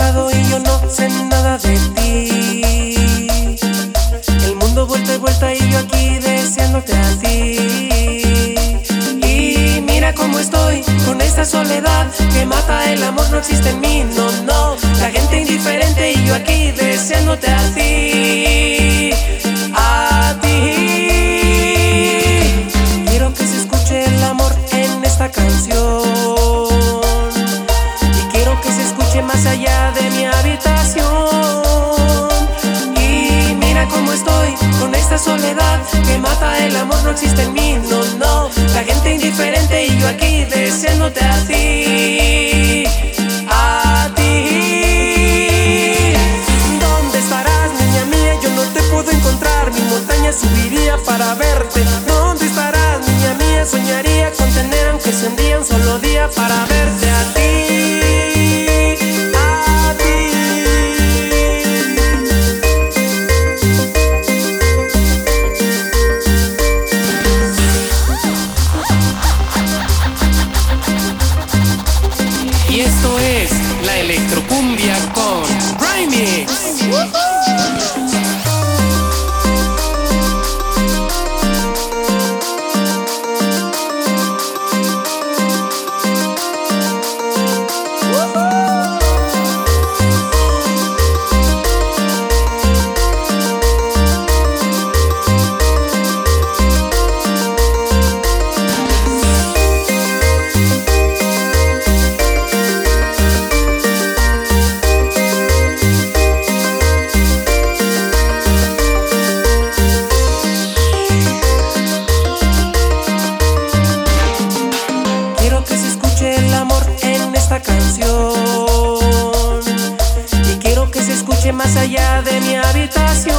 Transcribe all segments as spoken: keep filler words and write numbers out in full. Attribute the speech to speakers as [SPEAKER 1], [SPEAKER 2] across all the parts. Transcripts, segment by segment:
[SPEAKER 1] pasado y yo no sé nada de ti. El mundo vuelta y vuelta y yo aquí deseándote a ti. Y mira cómo estoy con esta soledad que mata el amor, no existe en mí, no, no. La gente indiferente y yo aquí deseándote a ti, a ti. Quiero que se escuche el amor en esta canción y quiero que se escuche más allá de mi habitación. Y mira cómo estoy con esta soledad que mata el amor, no existe en mí, no, no. La gente indiferente y yo aquí deseándote a ti, a ti. ¿Dónde estarás, niña mía? Yo no te puedo encontrar. Mi montaña subiría para verte. ¿Dónde estarás, niña mía? Soñaría con tener, aunque sea un día, un solo día para verte a ti.
[SPEAKER 2] Y esto es la electrocumbia con Remix.
[SPEAKER 1] Canción y quiero que se escuche más allá de mi habitación.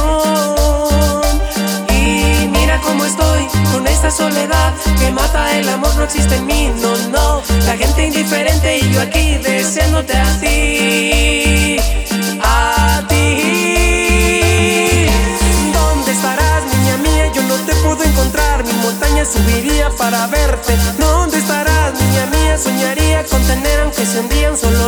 [SPEAKER 1] Y mira cómo estoy con esta soledad que mata el amor, no existe en mí, no, no. La gente indiferente y yo aquí deseándote a ti, a ti. ¿Dónde estarás, niña mía? Yo no te puedo encontrar. Mi montaña subiría para verte. ¿Dónde estarás, niña mía? Soñaría con tener, aunque sea un día, un solo